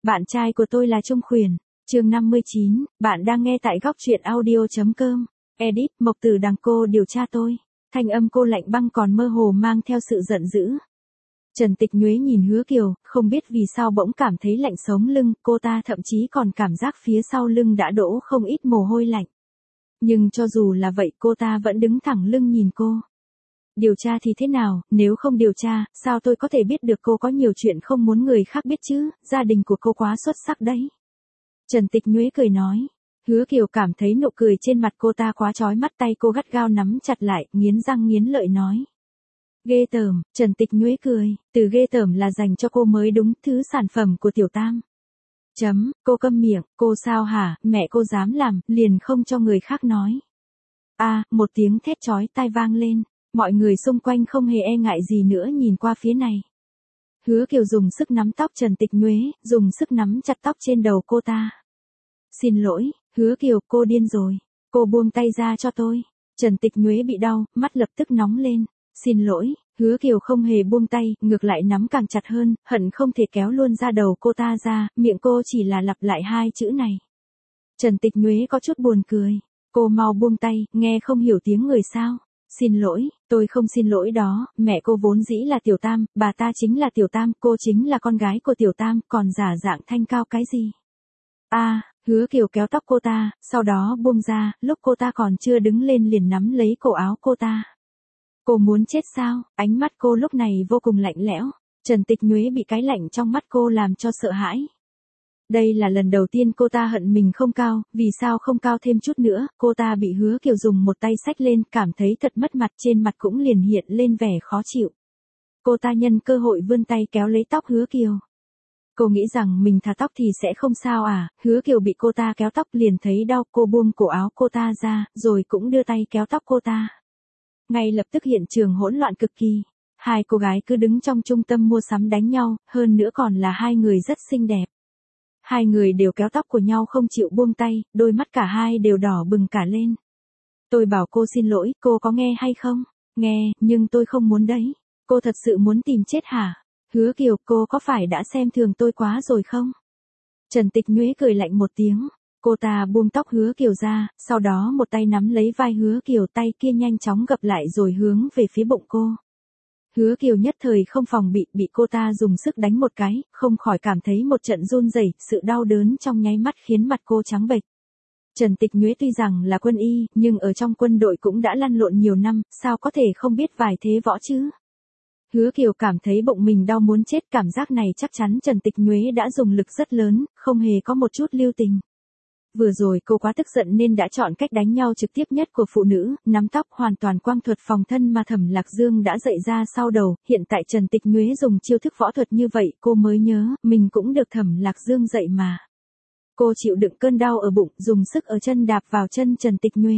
Bạn trai của tôi là Trung Khuyển. Chương 59, bạn đang nghe tại góc truyện audio.com. Edit, Mộc Tử Đằng cô điều tra tôi. Thanh âm cô lạnh băng còn mơ hồ mang theo sự giận dữ. Trần Tịch Nhuế nhìn Hứa Kiều, không biết vì sao bỗng cảm thấy lạnh sống lưng, cô ta thậm chí còn cảm giác phía sau lưng đã đổ không ít mồ hôi lạnh. Nhưng cho dù là vậy cô ta vẫn đứng thẳng lưng nhìn cô. Điều tra thì thế nào, nếu không điều tra, sao tôi có thể biết được cô có nhiều chuyện không muốn người khác biết chứ, gia đình của cô quá xuất sắc đấy. Trần Tịch Nhuế cười nói. Hứa Kiều cảm thấy nụ cười trên mặt cô ta quá chói mắt, tay cô gắt gao nắm chặt lại, nghiến răng nghiến lợi nói. Ghê tởm, Trần Tịch Nhuế cười, từ ghê tởm là dành cho cô mới đúng, thứ sản phẩm của Tiểu Tam. Cô câm miệng, cô sao hả, mẹ cô dám làm, liền không cho người khác nói. Một tiếng thét chói tai vang lên, mọi người xung quanh không hề e ngại gì nữa nhìn qua phía này. Hứa Kiều dùng sức nắm tóc Trần Tịch Nhuế, dùng sức nắm chặt tóc trên đầu cô ta. Xin lỗi, Hứa Kiều, cô điên rồi, cô buông tay ra cho tôi. Trần Tịch Nhuế bị đau, mắt lập tức nóng lên. Xin lỗi, Hứa Kiều không hề buông tay, ngược lại nắm càng chặt hơn, hận không thể kéo luôn da đầu cô ta ra, miệng cô chỉ là lặp lại hai chữ này. Trần Tịch Nhuế có chút buồn cười, cô mau buông tay, nghe không hiểu tiếng người sao. Xin lỗi, tôi không xin lỗi đó, mẹ cô vốn dĩ là Tiểu Tam, bà ta chính là Tiểu Tam, cô chính là con gái của Tiểu Tam, còn giả dạng thanh cao cái gì. Hứa Kiều kéo tóc cô ta, sau đó buông ra, lúc cô ta còn chưa đứng lên liền nắm lấy cổ áo cô ta. Cô muốn chết sao, ánh mắt cô lúc này vô cùng lạnh lẽo, Trần Tịch Nhuế bị cái lạnh trong mắt cô làm cho sợ hãi. Đây là lần đầu tiên cô ta hận mình không cao, vì sao không cao thêm chút nữa, cô ta bị Hứa Kiều dùng một tay xách lên, cảm thấy thật mất mặt, trên mặt cũng liền hiện lên vẻ khó chịu. Cô ta nhân cơ hội vươn tay kéo lấy tóc Hứa Kiều. Cô nghĩ rằng mình thả tóc thì sẽ không sao à, Hứa Kiều bị cô ta kéo tóc liền thấy đau, cô buông cổ áo cô ta ra, rồi cũng đưa tay kéo tóc cô ta. Ngay lập tức hiện trường hỗn loạn cực kỳ. Hai cô gái cứ đứng trong trung tâm mua sắm đánh nhau, hơn nữa còn là hai người rất xinh đẹp. Hai người đều kéo tóc của nhau không chịu buông tay, đôi mắt cả hai đều đỏ bừng cả lên. Tôi bảo cô xin lỗi, cô có nghe hay không? Nghe, nhưng tôi không muốn đấy. Cô thật sự muốn tìm chết hả? Hứa Kiều, cô có phải đã xem thường tôi quá rồi không? Trần Tịch Nhuế cười lạnh một tiếng. Cô ta buông tóc Hứa Kiều ra, sau đó một tay nắm lấy vai Hứa Kiều, tay kia nhanh chóng gập lại rồi hướng về phía bụng cô. Hứa Kiều nhất thời không phòng bị cô ta dùng sức đánh một cái, không khỏi cảm thấy một trận run rẩy, sự đau đớn trong nháy mắt khiến mặt cô trắng bệch. Trần Tịch Nhuế tuy rằng là quân y, nhưng ở trong quân đội cũng đã lăn lộn nhiều năm, sao có thể không biết vài thế võ chứ? Hứa Kiều cảm thấy bụng mình đau muốn chết, cảm giác này chắc chắn Trần Tịch Nhuế đã dùng lực rất lớn, không hề có một chút lưu tình. Vừa rồi cô quá tức giận nên đã chọn cách đánh nhau trực tiếp nhất của phụ nữ, nắm tóc, hoàn toàn quang thuật phòng thân mà Thẩm Lạc Dương đã dạy ra sau đầu, hiện tại Trần Tịch Nhuế dùng chiêu thức võ thuật như vậy, cô mới nhớ, mình cũng được Thẩm Lạc Dương dạy mà. Cô chịu đựng cơn đau ở bụng, dùng sức ở chân đạp vào chân Trần Tịch Nhuế.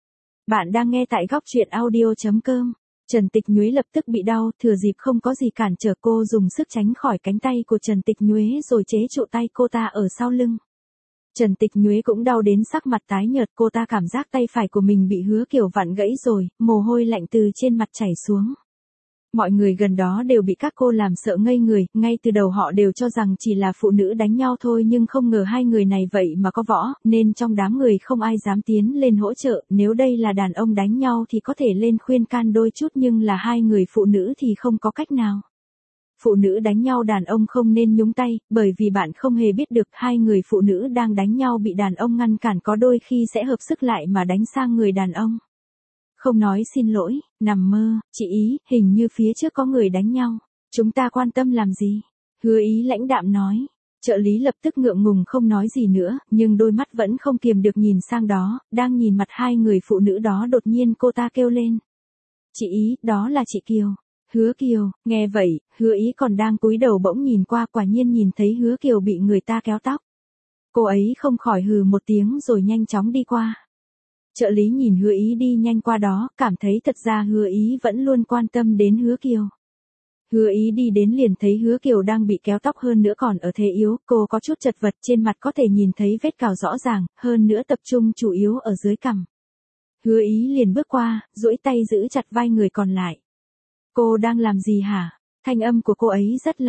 Bạn đang nghe tại góc truyện audio.com. Trần Tịch Nhuế lập tức bị đau, thừa dịp không có gì cản trở cô dùng sức tránh khỏi cánh tay của Trần Tịch Nhuế rồi chế trụ tay cô ta ở sau lưng. Trần Tịch Nhuế cũng đau đến sắc mặt tái nhợt, cô ta cảm giác tay phải của mình bị Hứa Kiều vặn gãy rồi, mồ hôi lạnh từ trên mặt chảy xuống. Mọi người gần đó đều bị các cô làm sợ ngây người, ngay từ đầu họ đều cho rằng chỉ là phụ nữ đánh nhau thôi nhưng không ngờ hai người này vậy mà có võ, nên trong đám người không ai dám tiến lên hỗ trợ, nếu đây là đàn ông đánh nhau thì có thể lên khuyên can đôi chút nhưng là hai người phụ nữ thì không có cách nào. Phụ nữ đánh nhau đàn ông không nên nhúng tay, bởi vì bạn không hề biết được hai người phụ nữ đang đánh nhau bị đàn ông ngăn cản có đôi khi sẽ hợp sức lại mà đánh sang người đàn ông. Không nói xin lỗi, nằm mơ, chị Ý, hình như phía trước có người đánh nhau. Chúng ta quan tâm làm gì? Hứa Ý lãnh đạm nói. Trợ lý lập tức ngượng ngùng không nói gì nữa, nhưng đôi mắt vẫn không kiềm được nhìn sang đó, đang nhìn mặt hai người phụ nữ đó đột nhiên cô ta kêu lên. Chị Ý, đó là chị Kiều. Hứa Kiều, nghe vậy, Hứa Ý còn đang cúi đầu bỗng nhìn qua, quả nhiên nhìn thấy Hứa Kiều bị người ta kéo tóc. Cô ấy không khỏi hừ một tiếng rồi nhanh chóng đi qua. Trợ lý nhìn Hứa Ý đi nhanh qua đó, cảm thấy thật ra Hứa Ý vẫn luôn quan tâm đến Hứa Kiều. Hứa Ý đi đến liền thấy Hứa Kiều đang bị kéo tóc, hơn nữa còn ở thế yếu, cô có chút chật vật, trên mặt có thể nhìn thấy vết cào rõ ràng, hơn nữa tập trung chủ yếu ở dưới cằm. Hứa Ý liền bước qua, duỗi tay giữ chặt vai người còn lại. Cô đang làm gì hả? Thanh âm của cô ấy rất lạnh.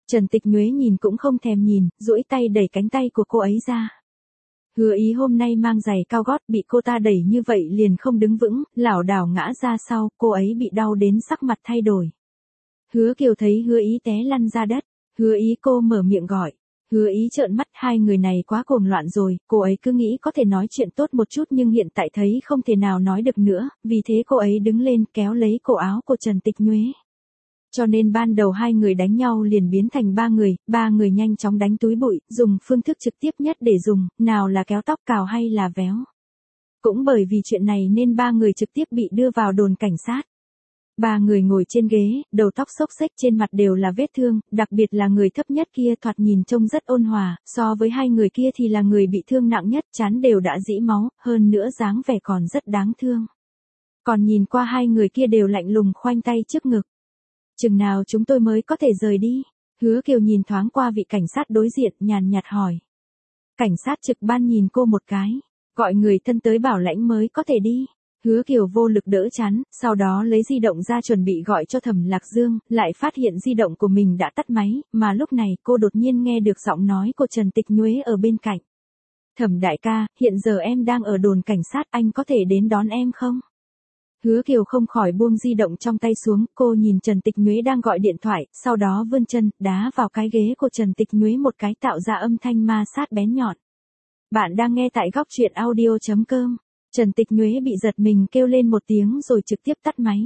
Trần Tịch Nhuế nhìn cũng không thèm nhìn, duỗi tay đẩy cánh tay của cô ấy ra. Hứa Ý hôm nay mang giày cao gót bị cô ta đẩy như vậy liền không đứng vững, lảo đảo ngã ra sau, cô ấy bị đau đến sắc mặt thay đổi. Hứa Kiều thấy Hứa Ý té lăn ra đất, Hứa Ý cô mở miệng gọi. Hứa Ý trợn mắt, hai người này quá cuồng loạn rồi, cô ấy cứ nghĩ có thể nói chuyện tốt một chút nhưng hiện tại thấy không thể nào nói được nữa, vì thế cô ấy đứng lên kéo lấy cổ áo của Trần Tịch Nhuế. Cho nên ban đầu hai người đánh nhau liền biến thành ba người nhanh chóng đánh túi bụi, dùng phương thức trực tiếp nhất để dùng, nào là kéo tóc cào hay là véo. Cũng bởi vì chuyện này nên ba người trực tiếp bị đưa vào đồn cảnh sát. Ba người ngồi trên ghế, đầu tóc xốc xếch, trên mặt đều là vết thương, đặc biệt là người thấp nhất kia thoạt nhìn trông rất ôn hòa, so với hai người kia thì là người bị thương nặng nhất, trán đều đã rĩ máu, hơn nữa dáng vẻ còn rất đáng thương. Còn nhìn qua hai người kia đều lạnh lùng khoanh tay trước ngực. Chừng nào chúng tôi mới có thể rời đi? Hứa Kiều nhìn thoáng qua vị cảnh sát đối diện, nhàn nhạt hỏi. Cảnh sát trực ban nhìn cô một cái, gọi người thân tới bảo lãnh mới có thể đi. Hứa Kiều vô lực đỡ chán, sau đó lấy di động ra chuẩn bị gọi cho Thẩm Lạc Dương, lại phát hiện di động của mình đã tắt máy, mà lúc này cô đột nhiên nghe được giọng nói của Trần Tịch Nhuế ở bên cạnh. Thẩm đại ca, hiện giờ em đang ở đồn cảnh sát, anh có thể đến đón em không? Hứa Kiều không khỏi buông di động trong tay xuống, cô nhìn Trần Tịch Nhuế đang gọi điện thoại, sau đó vươn chân, đá vào cái ghế của Trần Tịch Nhuế một cái tạo ra âm thanh ma sát bén nhọn. Bạn đang nghe tại góc truyện audio.com. Trần Tịch Nhuế bị giật mình kêu lên một tiếng rồi trực tiếp tắt máy.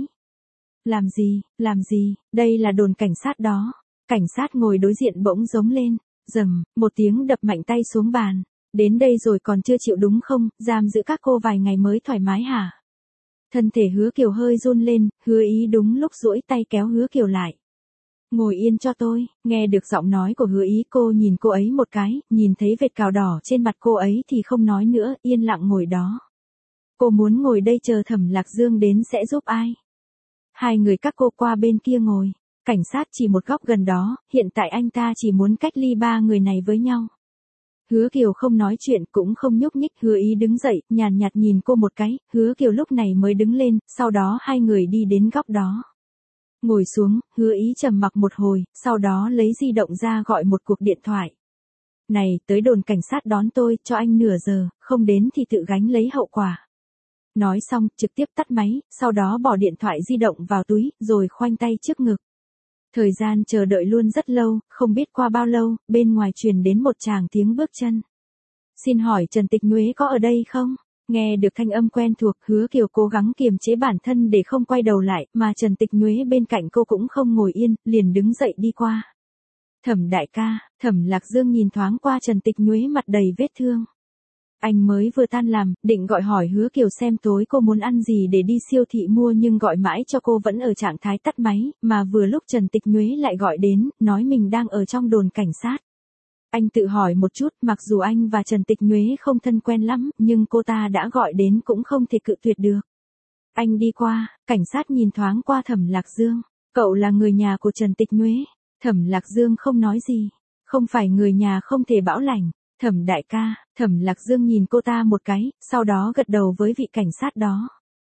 Làm gì, đây là đồn cảnh sát đó. Cảnh sát ngồi đối diện bỗng giống lên, rầm, một tiếng đập mạnh tay xuống bàn. Đến đây rồi còn chưa chịu đúng không, giam giữ các cô vài ngày mới thoải mái hả? Thân thể Hứa Kiều hơi run lên, Hứa Ý đúng lúc duỗi tay kéo Hứa Kiều lại. Ngồi yên cho tôi, nghe được giọng nói của Hứa Ý cô nhìn cô ấy một cái, nhìn thấy vệt cào đỏ trên mặt cô ấy thì không nói nữa, yên lặng ngồi đó. Cô muốn ngồi đây chờ Thẩm Lạc Dương đến sẽ giúp ai? Hai người các cô qua bên kia ngồi, cảnh sát chỉ một góc gần đó, hiện tại anh ta chỉ muốn cách ly ba người này với nhau. Hứa Kiều không nói chuyện cũng không nhúc nhích, Hứa Ý đứng dậy, nhàn nhạt nhìn cô một cái, Hứa Kiều lúc này mới đứng lên, sau đó hai người đi đến góc đó. Ngồi xuống, Hứa Ý trầm mặc một hồi, sau đó lấy di động ra gọi một cuộc điện thoại. Này, tới đồn cảnh sát đón tôi, cho anh nửa giờ, không đến thì tự gánh lấy hậu quả. Nói xong, trực tiếp tắt máy, sau đó bỏ điện thoại di động vào túi, rồi khoanh tay trước ngực. Thời gian chờ đợi luôn rất lâu, không biết qua bao lâu, bên ngoài truyền đến một tràng tiếng bước chân. Xin hỏi Trần Tịch Nhuế có ở đây không? Nghe được thanh âm quen thuộc, Hứa Kiều cố gắng kiềm chế bản thân để không quay đầu lại, mà Trần Tịch Nhuế bên cạnh cô cũng không ngồi yên, liền đứng dậy đi qua. Thẩm đại ca, Thẩm Lạc Dương nhìn thoáng qua Trần Tịch Nhuế mặt đầy vết thương. Anh mới vừa tan làm, định gọi hỏi Hứa Kiều xem tối cô muốn ăn gì để đi siêu thị mua nhưng gọi mãi cho cô vẫn ở trạng thái tắt máy, mà vừa lúc Trần Tịch Nhuế lại gọi đến, nói mình đang ở trong đồn cảnh sát. Anh tự hỏi một chút, mặc dù anh và Trần Tịch Nhuế không thân quen lắm, nhưng cô ta đã gọi đến cũng không thể cự tuyệt được. Anh đi qua, cảnh sát nhìn thoáng qua Thẩm Lạc Dương. Cậu là người nhà của Trần Tịch Nhuế. Thẩm Lạc Dương không nói gì. Không phải người nhà không thể bão lành. Thẩm đại ca, Thẩm Lạc Dương nhìn cô ta một cái, sau đó gật đầu với vị cảnh sát đó.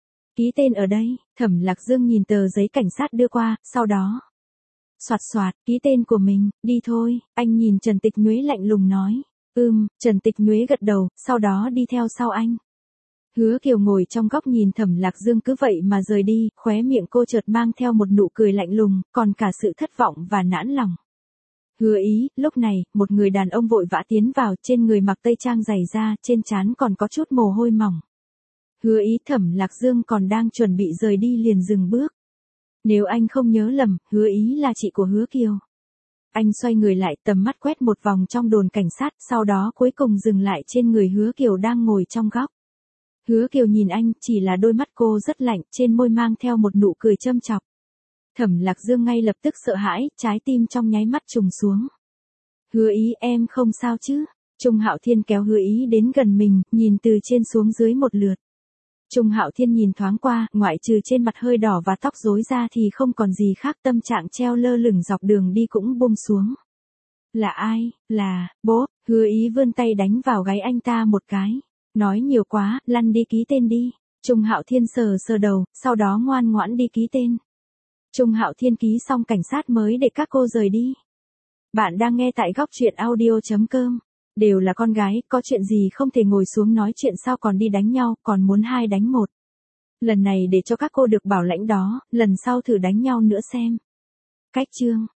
Ký tên ở đây, Thẩm Lạc Dương nhìn tờ giấy cảnh sát đưa qua, sau đó. Soạt soạt, ký tên của mình, đi thôi, anh nhìn Trần Tịch Nhuế lạnh lùng nói. Trần Tịch Nhuế gật đầu, sau đó đi theo sau anh. Hứa Kiều ngồi trong góc nhìn Thẩm Lạc Dương cứ vậy mà rời đi, khóe miệng cô chợt mang theo một nụ cười lạnh lùng, còn cả sự thất vọng và nản lòng. Hứa Ý, lúc này, một người đàn ông vội vã tiến vào, trên người mặc tây trang dày da, trên trán còn có chút mồ hôi mỏng. Hứa Ý, Thẩm Lạc Dương còn đang chuẩn bị rời đi liền dừng bước. Nếu anh không nhớ lầm, Hứa Ý là chị của Hứa Kiều. Anh xoay người lại, tầm mắt quét một vòng trong đồn cảnh sát, sau đó cuối cùng dừng lại trên người Hứa Kiều đang ngồi trong góc. Hứa Kiều nhìn anh, chỉ là đôi mắt cô rất lạnh, trên môi mang theo một nụ cười châm chọc. Thẩm Lạc Dương ngay lập tức sợ hãi, trái tim trong nháy mắt trùng xuống. Hứa Ý, em không sao chứ? Trung Hạo Thiên kéo Hứa Ý đến gần mình, nhìn từ trên xuống dưới một lượt. Trung Hạo Thiên nhìn thoáng qua, ngoại trừ trên mặt hơi đỏ và tóc rối ra thì không còn gì khác, tâm trạng treo lơ lửng dọc đường đi cũng buông xuống. Là ai? Là, bố, Hứa Ý vươn tay đánh vào gáy anh ta một cái. Nói nhiều quá, lăn đi ký tên đi. Trung Hạo Thiên sờ sờ đầu, sau đó ngoan ngoãn đi ký tên. Trung Hạo Thiên ký xong cảnh sát mới để các cô rời đi. Bạn đang nghe tại góc truyện audio.com. Đều là con gái, có chuyện gì không thể ngồi xuống nói chuyện sao còn đi đánh nhau, còn muốn 2 đánh 1. Lần này để cho các cô được bảo lãnh đó, lần sau thử đánh nhau nữa xem. Cách chương.